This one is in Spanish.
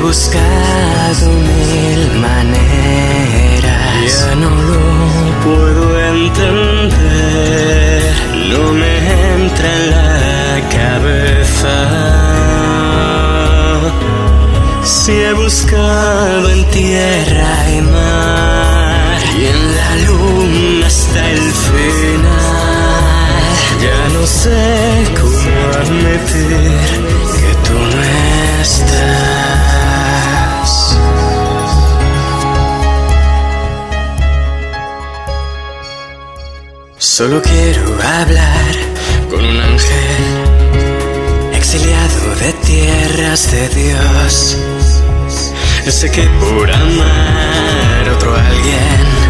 buscado mil maneras, ya no lo puedo entender, no me entra en la cabeza. Si he buscado en tierra y mar y en la luna hasta el final, ya no sé cómo admitir que tú no estás. Solo quiero hablar con un ángel exiliado de tierras de Dios. Yo sé que por amar otro alguien